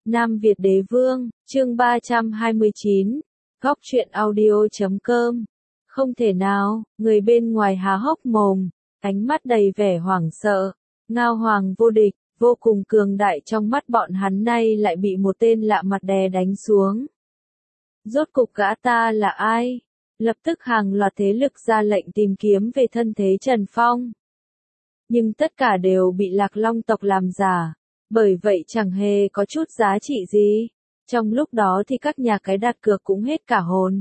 Nam Việt Đế Vương, chương 329, Góc truyện audio.com. Không thể nào, người bên ngoài há hốc mồm, ánh mắt đầy vẻ hoảng sợ. Ngao Hoàng vô địch, vô cùng cường đại trong mắt bọn hắn nay lại bị một tên lạ mặt đè đánh xuống. Rốt cục gã ta là ai? Lập tức hàng loạt thế lực ra lệnh tìm kiếm về thân thế Trần Phong. Nhưng tất cả đều bị Lạc Long tộc làm giả, bởi vậy chẳng hề có chút giá trị gì. Trong lúc đó thì các nhà cái đặt cược cũng hết cả hồn.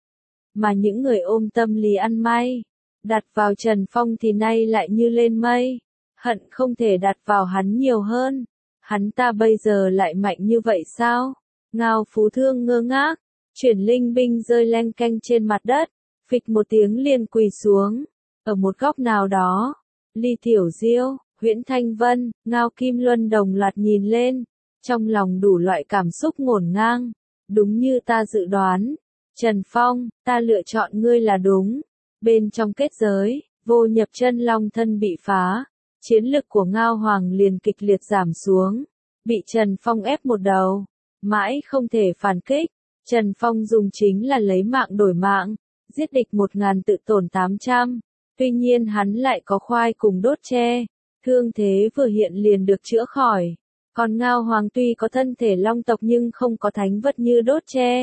Mà những người ôm tâm lý ăn may, đặt vào Trần Phong thì nay lại như lên mây, hận không thể đặt vào hắn nhiều hơn. Hắn ta bây giờ lại mạnh như vậy sao? Ngao Phú Thương ngơ ngác, chuyển linh binh rơi leng keng trên mặt đất, phịch một tiếng liền quỳ xuống. Ở một góc nào đó, Ly Tiểu Diêu, Huyễn Thanh Vân, Ngao Kim Luân đồng loạt nhìn lên, trong lòng đủ loại cảm xúc ngổn ngang. Đúng như ta dự đoán, Trần Phong, ta lựa chọn ngươi là đúng. Bên trong kết giới, Vô Nhập Chân Long thân bị phá, chiến lực của Ngao Hoàng liền kịch liệt giảm xuống, bị Trần Phong ép một đầu, mãi không thể phản kích. Trần Phong dùng chính là lấy mạng đổi mạng, giết địch 1000 tự tổn 800. Tuy nhiên hắn lại có khoai cùng đốt tre, thương thế vừa hiện liền được chữa khỏi. Còn Ngao Hoàng tuy có thân thể long tộc nhưng không có thánh vật như đốt tre.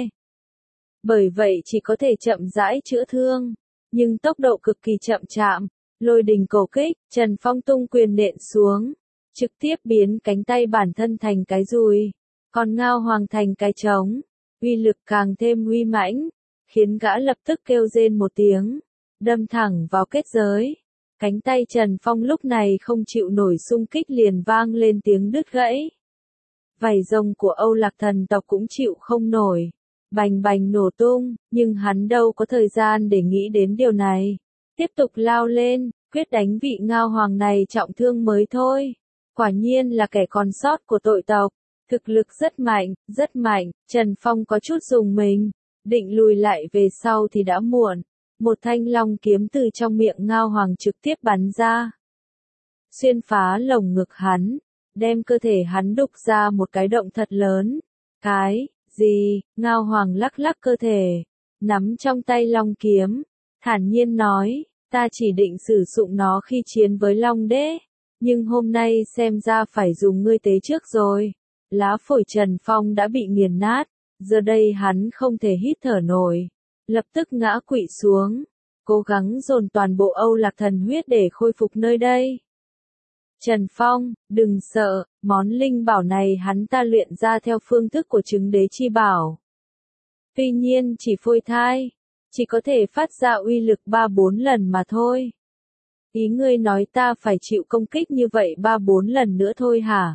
Bởi vậy chỉ có thể chậm rãi chữa thương, nhưng tốc độ cực kỳ chậm chạm. Lôi đình cổ kích, Trần Phong tung quyền nện xuống, trực tiếp biến cánh tay bản thân thành cái dùi, còn Ngao Hoàng thành cái trống, uy lực càng thêm uy mãnh, khiến gã lập tức kêu rên một tiếng, đâm thẳng vào kết giới. Cánh tay Trần Phong lúc này không chịu nổi xung kích liền vang lên tiếng đứt gãy. Vảy rồng của Âu Lạc thần tộc cũng chịu không nổi, bành bành nổ tung, nhưng hắn đâu có thời gian để nghĩ đến điều này. Tiếp tục lao lên, quyết đánh vị Ngao Hoàng này trọng thương mới thôi. Quả nhiên là kẻ còn sót của tội tộc, thực lực rất mạnh, rất mạnh. Trần Phong có chút rùng mình, định lùi lại về sau thì đã muộn. Một thanh long kiếm từ trong miệng Ngao Hoàng trực tiếp bắn ra, xuyên phá lồng ngực hắn, đem cơ thể hắn đục ra một cái động thật lớn. Cái gì? Ngao Hoàng lắc lắc cơ thể, nắm trong tay long kiếm, thản nhiên nói, ta chỉ định sử dụng nó khi chiến với Long Đế, nhưng hôm nay xem ra phải dùng ngươi tế trước rồi. Lá phổi Trần Phong đã bị nghiền nát, giờ đây hắn không thể hít thở nổi, lập tức ngã quỵ xuống, cố gắng dồn toàn bộ Âu Lạc thần huyết để khôi phục nơi đây. Trần Phong, đừng sợ, món linh bảo này hắn ta luyện ra theo phương thức của trứng đế chi bảo. Tuy nhiên chỉ phôi thai, chỉ có thể phát ra uy lực 3-4 lần mà thôi. Ý ngươi nói ta phải chịu công kích như vậy 3-4 lần nữa thôi hả?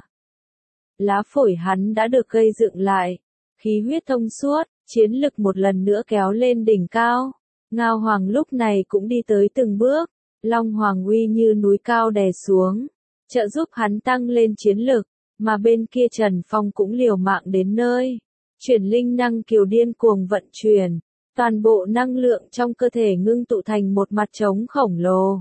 Lá phổi hắn đã được gây dựng lại, khí huyết thông suốt, chiến lực một lần nữa kéo lên đỉnh cao. Ngao Hoàng lúc này cũng đi tới từng bước, Long Hoàng uy như núi cao đè xuống, trợ giúp hắn tăng lên chiến lực, mà bên kia Trần Phong cũng liều mạng đến nơi. Chuyển linh năng kiều điên cuồng vận chuyển, toàn bộ năng lượng trong cơ thể ngưng tụ thành một mặt trống khổng lồ.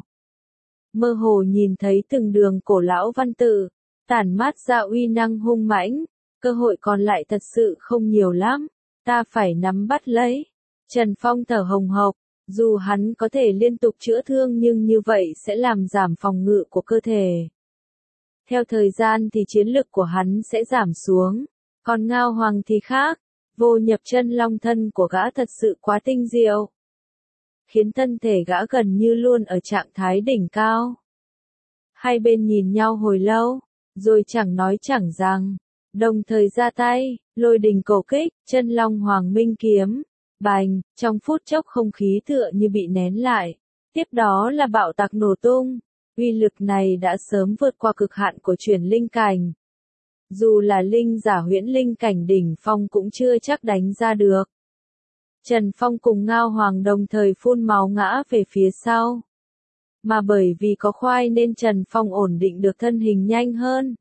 Mơ hồ nhìn thấy từng đường cổ lão văn tự, tản mát ra uy năng hung mãnh, cơ hội còn lại thật sự không nhiều lắm, ta phải nắm bắt lấy. Trần Phong thở hồng hộc, dù hắn có thể liên tục chữa thương nhưng như vậy sẽ làm giảm phòng ngự của cơ thể. Theo thời gian thì chiến lực của hắn sẽ giảm xuống, còn Ngao Hoàng thì khác. Vô Nhập Chân Long thân của gã thật sự quá tinh diệu, khiến thân thể gã gần như luôn ở trạng thái đỉnh cao. Hai bên nhìn nhau hồi lâu, rồi chẳng nói chẳng rằng, đồng thời ra tay, lôi đình cổ kích, Chân Long Hoàng Minh kiếm, bành, trong phút chốc không khí tựa như bị nén lại, tiếp đó là bạo tạc nổ tung. Uy lực này đã sớm vượt qua cực hạn của chuyển linh cảnh. Dù là linh giả huyễn linh cảnh đỉnh phong cũng chưa chắc đánh ra được. Trần Phong cùng Ngao Hoàng đồng thời phun máu ngã về phía sau. Mà bởi vì có khoai nên Trần Phong ổn định được thân hình nhanh hơn.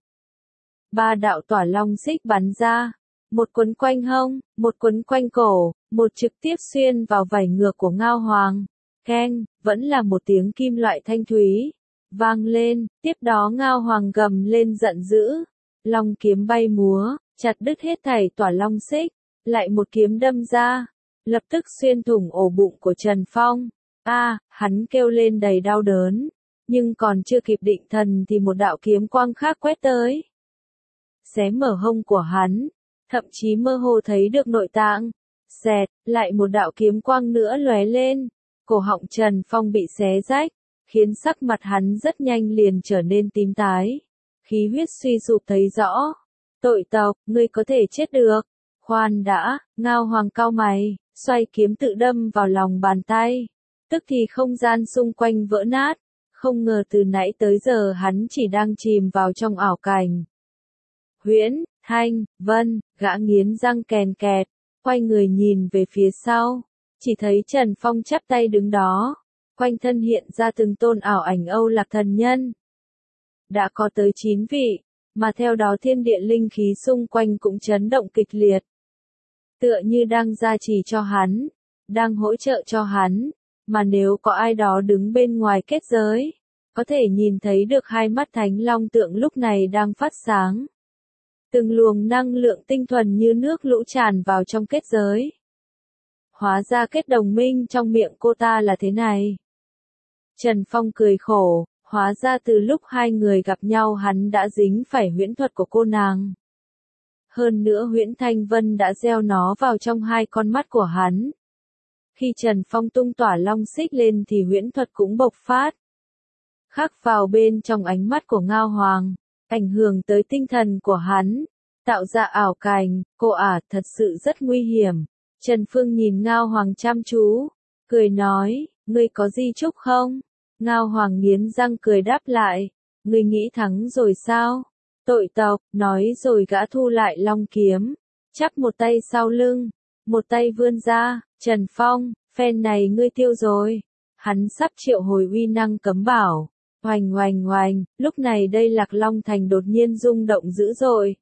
3 đạo tỏa long xích bắn ra, một quấn quanh hông, một quấn quanh cổ, một trực tiếp xuyên vào vảy ngược của Ngao Hoàng. Keng, vẫn là một tiếng kim loại thanh thúy vang lên, tiếp đó Ngao Hoàng gầm lên giận dữ. Long kiếm bay múa, chặt đứt hết thảy tỏa long xích, lại một kiếm đâm ra, lập tức xuyên thủng ổ bụng của Trần Phong. Hắn kêu lên đầy đau đớn, nhưng còn chưa kịp định thần thì một đạo kiếm quang khác quét tới. Xé mở hông của hắn, thậm chí mơ hồ thấy được nội tạng. Xẹt, lại một đạo kiếm quang nữa lóe lên, cổ họng Trần Phong bị xé rách, khiến sắc mặt hắn rất nhanh liền trở nên tím tái. Khí huyết suy sụp thấy rõ. Tội tộc, ngươi có thể chết được. Khoan đã, Ngao Hoàng cau mày, xoay kiếm tự đâm vào lòng bàn tay. Tức thì không gian xung quanh vỡ nát. Không ngờ từ nãy tới giờ hắn chỉ đang chìm vào trong ảo cảnh. Huyễn, Thanh, Vân, gã nghiến răng kèn kẹt, quay người nhìn về phía sau. Chỉ thấy Trần Phong chắp tay đứng đó. Quanh thân hiện ra từng tôn ảo ảnh Âu Lạc thần nhân. Đã có tới 9 vị, mà theo đó thiên địa linh khí xung quanh cũng chấn động kịch liệt. Tựa như đang gia trì cho hắn, đang hỗ trợ cho hắn, mà nếu có ai đó đứng bên ngoài kết giới, có thể nhìn thấy được hai mắt Thánh Long tượng lúc này đang phát sáng. Từng luồng năng lượng tinh thuần như nước lũ tràn vào trong kết giới. Hóa ra kết đồng minh trong miệng cô ta là thế này. Trần Phong cười khổ, hóa ra từ lúc hai người gặp nhau hắn đã dính phải huyễn thuật của cô nàng. Hơn nữa huyễn Thanh Vân đã gieo nó vào trong hai con mắt của hắn. Khi Trần Phong tung tỏa long xích lên thì huyễn thuật cũng bộc phát. Khắc vào bên trong ánh mắt của Ngao Hoàng, ảnh hưởng tới tinh thần của hắn, tạo ra ảo cảnh. Cô thật sự rất nguy hiểm. Trần Phương nhìn Ngao Hoàng chăm chú, cười nói, ngươi có di chúc không? Ngao Hoàng nghiến răng cười đáp lại, ngươi nghĩ thắng rồi sao? Tội tộc, nói rồi gã thu lại long kiếm, chắp một tay sau lưng, một tay vươn ra. Trần Phong, phen này ngươi tiêu rồi. Hắn sắp triệu hồi uy năng cấm bảo. Oành oành oành, lúc này đây Lạc Long Thành đột nhiên rung động dữ dội,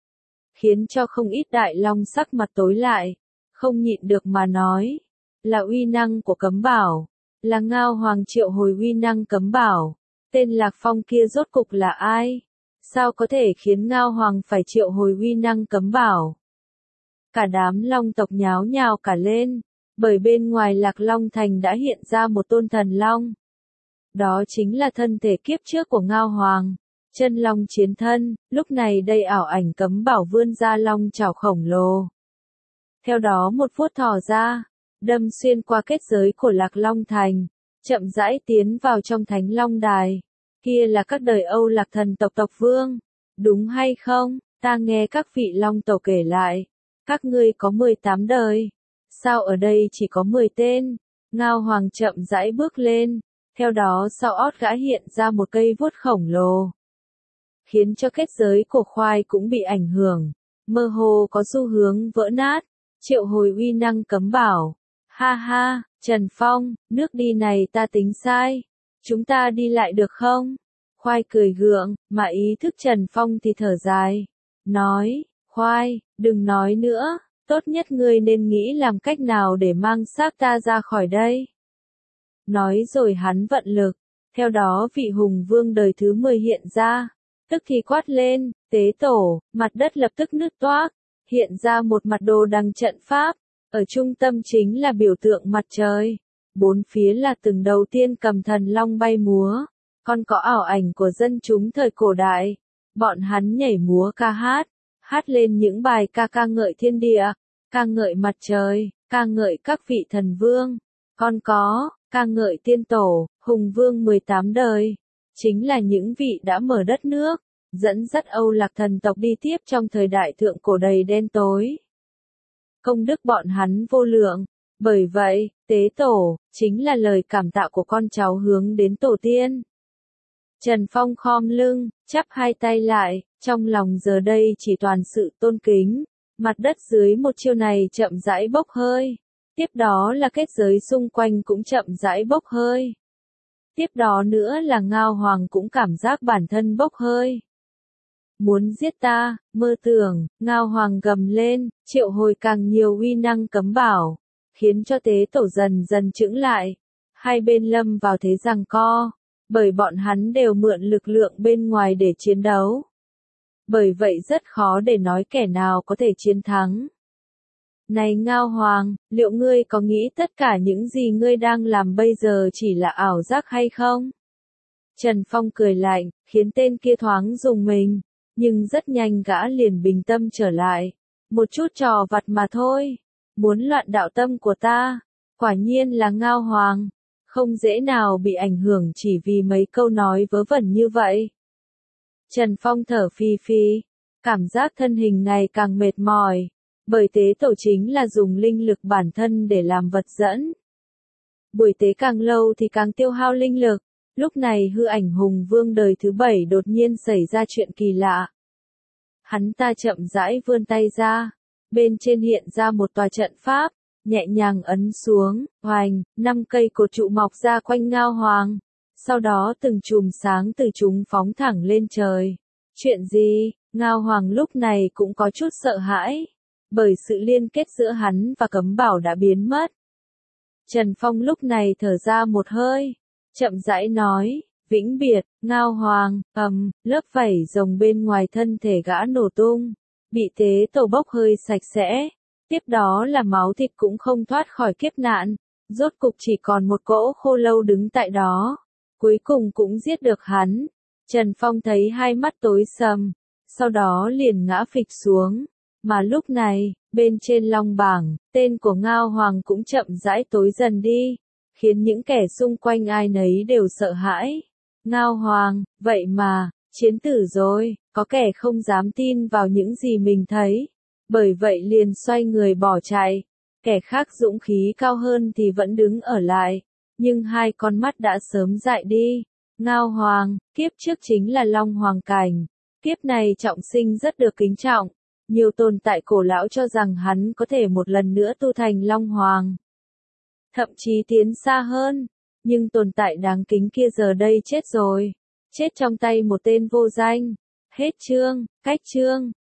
khiến cho không ít đại long sắc mặt tối lại, không nhịn được mà nói, là uy năng của cấm bảo, là Ngao Hoàng triệu hồi uy năng cấm bảo, tên Lạc Phong kia rốt cục là ai? Sao có thể khiến Ngao Hoàng phải triệu hồi uy năng cấm bảo? Cả đám long tộc nháo nhào cả lên, bởi bên ngoài Lạc Long Thành đã hiện ra một tôn thần long. Đó chính là thân thể kiếp trước của Ngao Hoàng, chân long chiến thân. Lúc này đây ảo ảnh cấm bảo vươn ra long chảo khổng lồ. Theo đó một vuốt thò ra, đâm xuyên qua kết giới của Lạc Long Thành, chậm rãi tiến vào trong Thánh Long Đài. Kia là các đời Âu Lạc thần tộc tộc vương, đúng hay không? Ta nghe các vị long tổ kể lại, các ngươi có 18 đời, sao ở đây chỉ có 10 tên? Ngao Hoàng chậm rãi bước lên, theo đó sau ót gã hiện ra một cây vuốt khổng lồ, khiến cho kết giới của khoai cũng bị ảnh hưởng, mơ hồ có xu hướng vỡ nát. Triệu hồi uy năng cấm bảo. Ha ha, Trần Phong, nước đi này ta tính sai. Chúng ta đi lại được không? Khoai cười gượng, mà ý thức Trần Phong thì thở dài. Nói, Khoai, đừng nói nữa, tốt nhất ngươi nên nghĩ làm cách nào để mang xác ta ra khỏi đây. Nói rồi hắn vận lực, theo đó vị hùng vương đời thứ 10 hiện ra, tức thì quát lên, tế tổ, mặt đất lập tức nứt toác. Hiện ra một mặt đồ đằng trận pháp, ở trung tâm chính là biểu tượng mặt trời, bốn phía là từng đầu tiên cầm thần long bay múa, còn có ảo ảnh của dân chúng thời cổ đại, bọn hắn nhảy múa ca hát lên những bài ca ngợi thiên địa, ca ngợi mặt trời, ca ngợi các vị thần vương, còn có ca ngợi tiên tổ, hùng vương 18 đời, chính là những vị đã mở đất nước, dẫn dắt Âu Lạc thần tộc đi tiếp trong thời đại thượng cổ đầy đen tối. Công đức bọn hắn vô lượng, bởi vậy, tế tổ, chính là lời cảm tạ của con cháu hướng đến tổ tiên. Trần Phong khom lưng, chắp hai tay lại, trong lòng giờ đây chỉ toàn sự tôn kính, mặt đất dưới một chiêu này chậm rãi bốc hơi. Tiếp đó là kết giới xung quanh cũng chậm rãi bốc hơi. Tiếp đó nữa là Ngao Hoàng cũng cảm giác bản thân bốc hơi. Muốn giết ta, mơ tưởng. Ngao Hoàng gầm lên, triệu hồi càng nhiều uy năng cấm bảo, khiến cho tế tổ dần dần chững lại. Hai bên lâm vào thế giằng co, bởi bọn hắn đều mượn lực lượng bên ngoài để chiến đấu. bởi vậy rất khó để nói kẻ nào có thể chiến thắng. Này Ngao Hoàng, liệu ngươi có nghĩ tất cả những gì ngươi đang làm bây giờ chỉ là ảo giác hay không? Trần Phong cười lạnh, khiến tên kia thoáng rùng mình, nhưng rất nhanh gã liền bình tâm trở lại. Một chút trò vặt mà thôi, muốn loạn đạo tâm của ta, quả nhiên là Ngao Hoàng, không dễ nào bị ảnh hưởng chỉ vì mấy câu nói vớ vẩn như vậy. Trần Phong thở phì phì, cảm giác thân hình ngày càng mệt mỏi, bởi tế tổ chính là dùng linh lực bản thân để làm vật dẫn. Buổi tế càng lâu thì càng tiêu hao linh lực, lúc này hư ảnh hùng vương đời thứ 7 đột nhiên xảy ra chuyện kỳ lạ. Hắn ta chậm rãi vươn tay ra, bên trên hiện ra một tòa trận pháp, nhẹ nhàng ấn xuống, hoành, 5 cây cột trụ mọc ra quanh Ngao Hoàng. Sau đó từng chùm sáng từ chúng phóng thẳng lên trời. Chuyện gì? Ngao Hoàng lúc này cũng có chút sợ hãi, bởi sự liên kết giữa hắn và cấm bảo đã biến mất. Trần Phong lúc này thở ra một hơi, chậm rãi nói, vĩnh biệt, Ngao Hoàng, lớp vảy rồng bên ngoài thân thể gã nổ tung, bị tế tổ bốc hơi sạch sẽ, tiếp đó là máu thịt cũng không thoát khỏi kiếp nạn, rốt cục chỉ còn một cỗ khô lâu đứng tại đó, cuối cùng cũng giết được hắn. Trần Phong thấy hai mắt tối sầm, sau đó liền ngã phịch xuống, mà lúc này, bên trên long bảng, tên của Ngao Hoàng cũng chậm rãi tối dần đi, khiến những kẻ xung quanh ai nấy đều sợ hãi. Ngao Hoàng, vậy mà, chiến tử rồi, có kẻ không dám tin vào những gì mình thấy, bởi vậy liền xoay người bỏ chạy. Kẻ khác dũng khí cao hơn thì vẫn đứng ở lại, nhưng hai con mắt đã sớm dại đi. Ngao Hoàng, kiếp trước chính là Long Hoàng cảnh, kiếp này trọng sinh rất được kính trọng, nhiều tồn tại cổ lão cho rằng hắn có thể một lần nữa tu thành Long Hoàng, thậm chí tiến xa hơn, nhưng tồn tại đáng kính kia giờ đây chết rồi, chết trong tay một tên vô danh. Hết chương, cách chương.